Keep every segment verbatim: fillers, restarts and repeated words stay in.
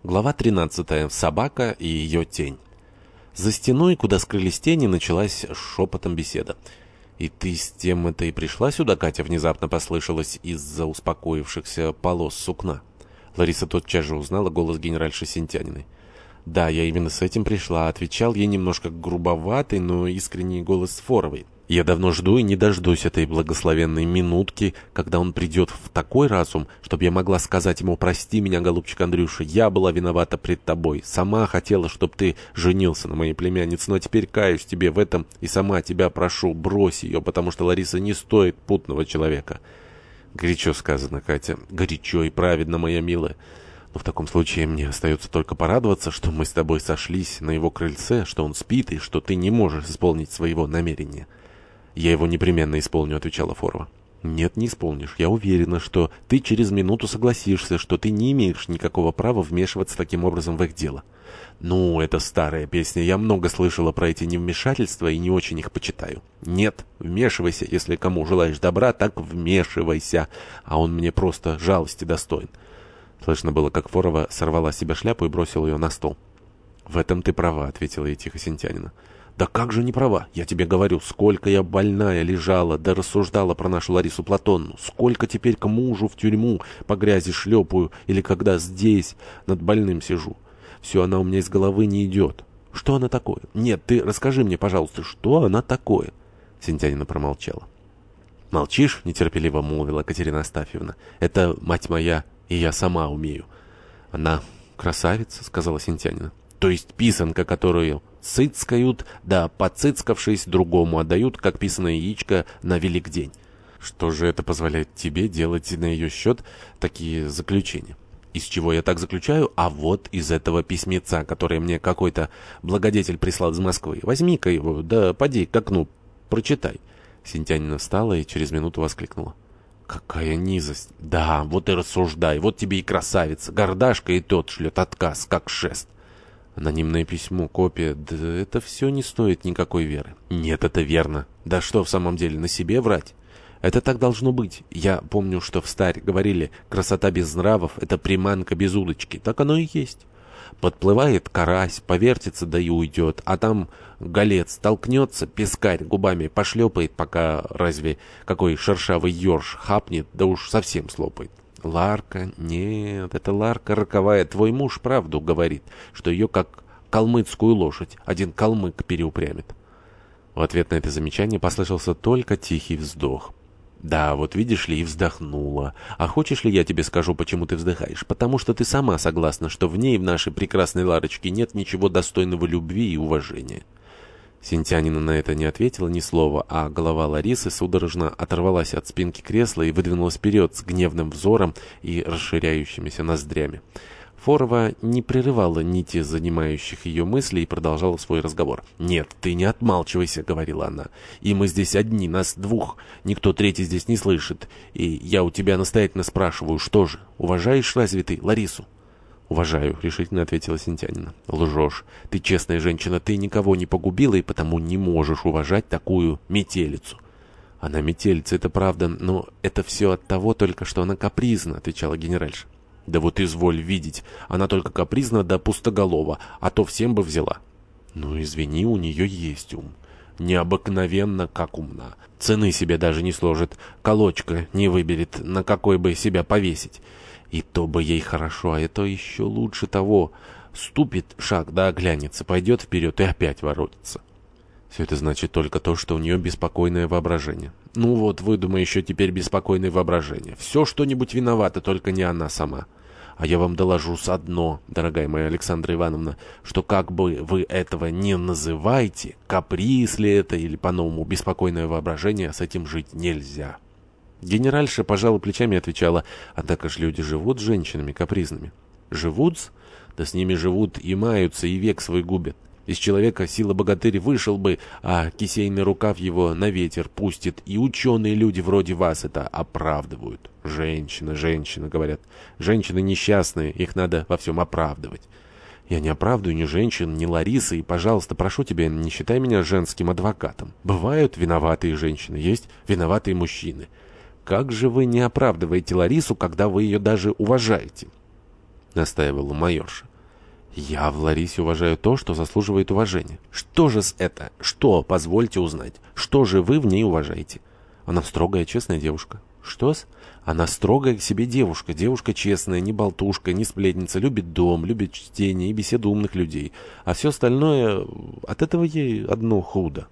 Глава тринадцатая. Собака и ее тень. За стеной, куда скрылись тени, началась шепотом беседа. «И ты с тем это и пришла сюда, Катя?» — внезапно послышалась из-за успокоившихся полос сукна. Лариса тотчас же узнала голос генеральши Сентяниной. «Да, я именно с этим пришла», — отвечал ей немножко грубоватый, но искренний голос Форовой. «Я давно жду и не дождусь этой благословенной минутки, когда он придет в такой разум, чтобы я могла сказать ему: прости меня, голубчик Андрюша, я была виновата пред тобой, сама хотела, чтобы ты женился на моей племяннице, но теперь каюсь тебе в этом и сама тебя прошу, брось ее, потому что Лариса не стоит путного человека». «Горячо сказано, Катя, горячо и праведно, моя милая. Но в таком случае мне остается только порадоваться, что мы с тобой сошлись на его крыльце, что он спит и что ты не можешь исполнить своего намерения». «Я его непременно исполню», — отвечала Форова. «Нет, не исполнишь. Я уверена, что ты через минуту согласишься, что ты не имеешь никакого права вмешиваться таким образом в их дело». «Ну, это старая песня. Я много слышала про эти невмешательства и не очень их почитаю». «Нет, вмешивайся, если кому желаешь добра, так вмешивайся, а он мне просто жалости достоин». Слышно было, как Форова сорвала с себя шляпу и бросила ее на стол. «В этом ты права», — ответила ей тихо Сентянина. «Да как же не права? Я тебе говорю, сколько я больная лежала, да рассуждала про нашу Ларису Платонну, сколько теперь к мужу в тюрьму по грязи шлепаю, или когда здесь над больным сижу. Все она у меня из головы не идет. Что она такое? Нет, ты расскажи мне, пожалуйста, что она такое?» Сентянина промолчала. «Молчишь?» — нетерпеливо молвила Катерина Астафьевна. «Это, мать моя, и я сама умею». «Она красавица», — сказала Сентянина. «То есть писанка, которую цыцкают, да, поцыцкавшись, другому отдают, как писаное яичко на Великдень». «Что же это позволяет тебе делать на ее счет такие заключения?» «Из чего я так заключаю? А вот из этого письмеца, которое мне какой-то благодетель прислал из Москвы. Возьми-ка его, да поди к окну, прочитай». Сентянина встала и через минуту воскликнула. «Какая низость! Да, вот и рассуждай, вот тебе и красавица, гордашка и тот шлет отказ, как шест». «Анонимное письмо, копия, да это все не стоит никакой веры». «Нет, это верно. Да что в самом деле, на себе врать? Это так должно быть. Я помню, что встарь говорили, красота без нравов — это приманка без удочки. Так оно и есть. Подплывает карась, повертится, да и уйдет, а там голец толкнется, пескарь губами пошлепает, пока разве какой шершавый ерш хапнет, да уж совсем слопает. Ларка? Нет, это Ларка роковая. Твой муж правду говорит, что ее как калмыцкую лошадь один калмык переупрямит». В ответ на это замечание послышался только тихий вздох. «Да, вот видишь ли, и вздохнула. А хочешь ли я тебе скажу, почему ты вздыхаешь? Потому что ты сама согласна, что в ней, в нашей прекрасной Ларочке, нет ничего достойного любви и уважения». Сентянина на это не ответила ни слова, а голова Ларисы судорожно оторвалась от спинки кресла и выдвинулась вперед с гневным взором и расширяющимися ноздрями. Форова не прерывала нити занимающих ее мыслей и продолжала свой разговор. «Нет, ты не отмалчивайся», — говорила она. «И мы здесь одни, нас двух, никто третий здесь не слышит. И я у тебя настоятельно спрашиваю, что же, уважаешь разве ты Ларису?» «Уважаю», — решительно ответила Сентянина. «Лжешь. Ты честная женщина, ты никого не погубила и потому не можешь уважать такую метелицу». «Она метелица, это правда, но это все от того только, что она капризна», — отвечала генеральша. «Да вот изволь видеть, она только капризна да пустоголова, а то всем бы взяла». «Ну, извини, у нее есть ум. Необыкновенно как умна. Цены себе даже не сложит, колочка не выберет, на какой бы себя повесить. И то бы ей хорошо, а это еще лучше того. Ступит шаг да оглянется, пойдет вперед и опять воротится». «Все это значит только то, что у нее беспокойное воображение». «Ну вот, выдумай еще теперь беспокойное воображение. Все что-нибудь виновато, только не она сама. А я вам доложу с одно, дорогая моя Александра Ивановна, что как бы вы этого не называете, каприз ли это или по-новому беспокойное воображение, с этим жить нельзя». Генеральша пожала плечами и отвечала: «Однако ж люди живут с женщинами капризными». «Живут-с? Да с ними живут и маются, и век свой губят. Из человека сила богатырь вышел бы, а кисейный рукав его на ветер пустит, и ученые люди вроде вас это оправдывают. Женщина, женщина, говорят. Женщины несчастные, их надо во всем оправдывать». «Я не оправдываю ни женщин, ни Ларисы, и, пожалуйста, прошу тебя, не считай меня женским адвокатом. Бывают виноватые женщины, есть виноватые мужчины. Как же вы не оправдываете Ларису, когда вы ее даже уважаете?» — настаивала майорша. Я в Ларисе уважаю то, что заслуживает уважения. Что же с это? Что, позвольте узнать? Что же вы в ней уважаете? Она строгая, честная девушка. Что-с? Она строгая к себе девушка. Девушка честная, не болтушка, не сплетница. Любит дом, любит чтение и беседу умных людей. А все остальное... От этого ей одно худо.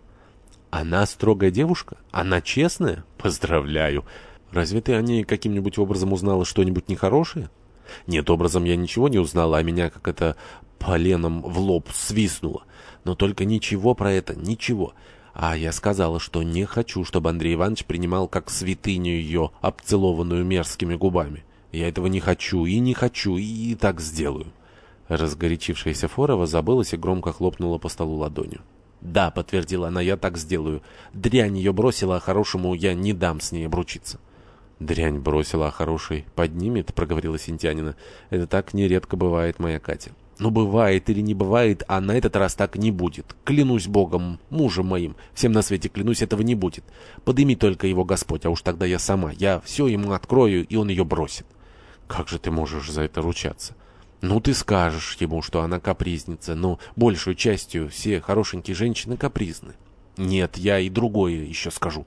Она строгая девушка? Она честная? Поздравляю. Разве ты о ней каким-нибудь образом узнала что-нибудь нехорошее? Нет, образом я ничего не узнала, а меня как это поленом в лоб свистнуло. Но только ничего про это, ничего. А я сказала, что не хочу, чтобы Андрей Иванович принимал как святыню ее, обцелованную мерзкими губами. Я этого не хочу и не хочу, и так сделаю. Разгорячившаяся Форова забылась и громко хлопнула по столу ладонью. «Да», — подтвердила она, — «я так сделаю. Дрянь ее бросила, а хорошему я не дам с ней обручиться». «Дрянь бросила, а хороший поднимет», — проговорила Синтянина. «Это так нередко бывает, моя Катя». «Ну, бывает или не бывает, а на этот раз так не будет. Клянусь Богом, мужем моим, всем на свете клянусь, этого не будет. Подыми только его Господь, а уж тогда я сама. Я все ему открою, и он ее бросит». «Как же ты можешь за это ручаться?» «Ну, ты скажешь ему, что она капризница, но большую частью все хорошенькие женщины капризны». «Нет, я и другое еще скажу».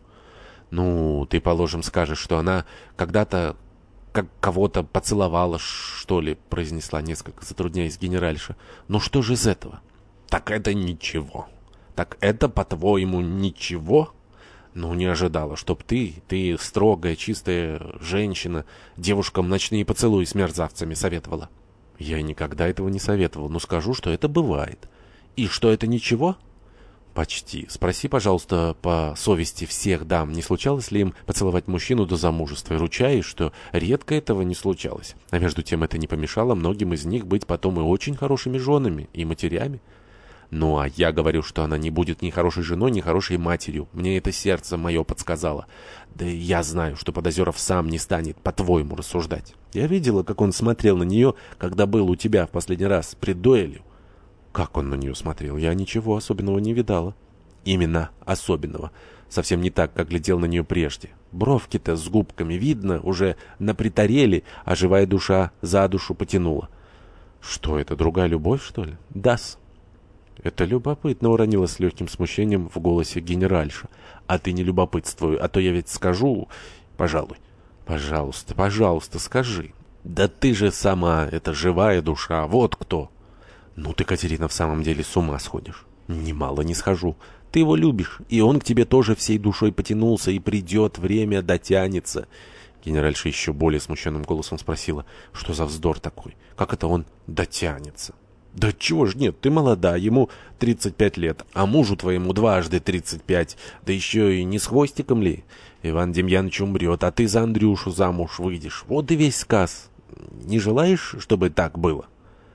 «Ну, ты, положим, скажешь, что она когда-то как кого-то поцеловала, что ли», — произнесла, несколько затрудняясь генеральша. «Ну что же из этого?» «Так это ничего». «Так это, по-твоему, ничего?» «Ну, не ожидала, чтоб ты, ты строгая, чистая женщина, девушкам ночные поцелуи с мерзавцами советовала». «Я никогда этого не советовал, но скажу, что это бывает». «И что это ничего?» «Почти. Спроси, пожалуйста, по совести всех дам, не случалось ли им поцеловать мужчину до замужества, и ручаюсь, что редко этого не случалось. А между тем это не помешало многим из них быть потом и очень хорошими женами, и матерями». «Ну, а я говорю, что она не будет ни хорошей женой, ни хорошей матерью. Мне это сердце мое подсказало. Да и я знаю, что Подозеров сам не станет, по-твоему, рассуждать. Я видела, как он смотрел на нее, когда был у тебя в последний раз пред дуэлью». «Как он на нее смотрел? Я ничего особенного не видала». «Именно особенного. Совсем не так, как глядел на нее прежде. Бровки-то с губками видно, уже наприторели, а живая душа за душу потянула». «Что это, другая любовь, что ли?» «Да-с». «Это любопытно», — уронила с легким смущением в голосе генеральша. «А ты не любопытствуй, а то я ведь скажу, пожалуй». «Пожалуйста, пожалуйста, скажи». «Да ты же сама, это живая душа, вот кто». «Ну ты, Катерина, в самом деле с ума сходишь». «Немало не схожу. Ты его любишь, и он к тебе тоже всей душой потянулся, и придет время, дотянется». Генеральша еще более смущенным голосом спросила: «Что за вздор такой? Как это он дотянется?» «Да чего ж нет, ты молода, ему тридцать пять лет, а мужу твоему дважды тридцать пять, да еще и не с хвостиком ли? Иван Демьянович умрет, а ты за Андрюшу замуж выйдешь. Вот и весь сказ. Не желаешь, чтобы так было?»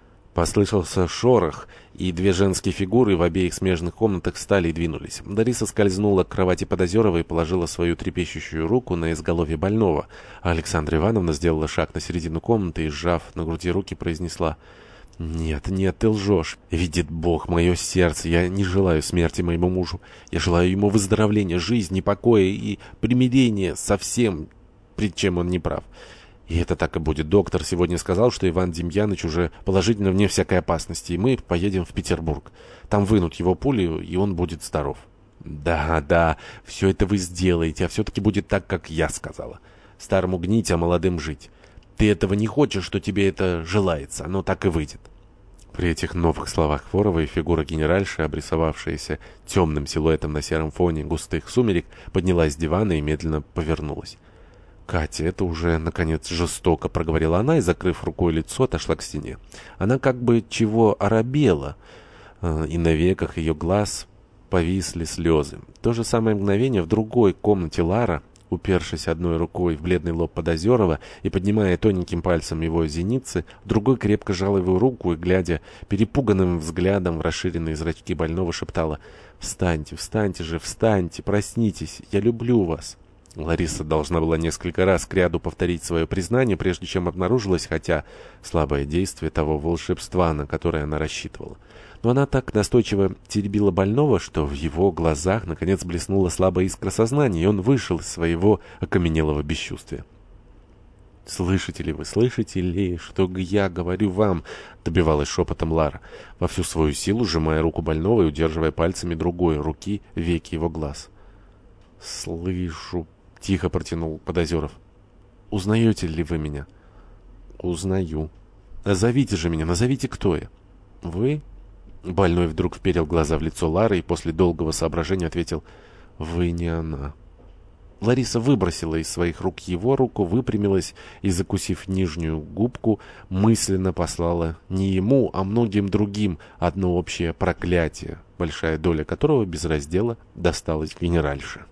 Послышался шорох, и две женские фигуры в обеих смежных комнатах встали и двинулись. Лариса скользнула к кровати Подозерова и положила свою трепещущую руку на изголовье больного. А Александра Ивановна сделала шаг на середину комнаты и, сжав на груди руки, произнесла: «Нет, нет, ты лжешь. Видит Бог мое сердце. Я не желаю смерти моему мужу. Я желаю ему выздоровления, жизни, покоя и примирения со всем, пред чем он не прав. И это так и будет. Доктор сегодня сказал, что Иван Демьяныч уже положительно вне всякой опасности, и мы поедем в Петербург. Там вынут его пулю, и он будет здоров». «Да, да, все это вы сделаете, а все-таки будет так, как я сказала. Старому гнить, а молодым жить. Ты этого не хочешь, что тебе это желается, оно так и выйдет». При этих новых словах Форовой фигура генеральши, обрисовавшаяся темным силуэтом на сером фоне густых сумерек, поднялась с дивана и медленно повернулась. «Катя, это уже, наконец, жестоко», — проговорила она и, закрыв рукой лицо, отошла к стене. Она как бы чего оробела, и на веках ее глаз повисли слезы. В то же самое мгновение в другой комнате Лара, упершись одной рукой в бледный лоб Подозерова и поднимая тоненьким пальцем его зеницы, другой крепко сжала его руку и, глядя перепуганным взглядом в расширенные зрачки больного, шептала: «Встаньте, встаньте же, встаньте, проснитесь, я люблю вас». Лариса должна была несколько раз кряду повторить свое признание, прежде чем обнаружилось, хотя слабое действие того волшебства, на которое она рассчитывала. Но она так настойчиво теребила больного, что в его глазах наконец блеснула слабая искра сознания, и он вышел из своего окаменелого бесчувствия. «Слышите ли вы, слышите ли, что я говорю вам?» — добивалась шепотом Лара, во всю свою силу сжимая руку больного и удерживая пальцами другой руки веки его глаз. «Слышу», — тихо протянул Подозеров. «Узнаете ли вы меня?» «Узнаю». «Зовите же меня, назовите, кто я». «Вы?» Больной вдруг вперил глаза в лицо Лары и после долгого соображения ответил: «Вы не она». Лариса выбросила из своих рук его руку, выпрямилась и, закусив нижнюю губку, мысленно послала не ему, а многим другим одно общее проклятие, большая доля которого без раздела досталась генеральше.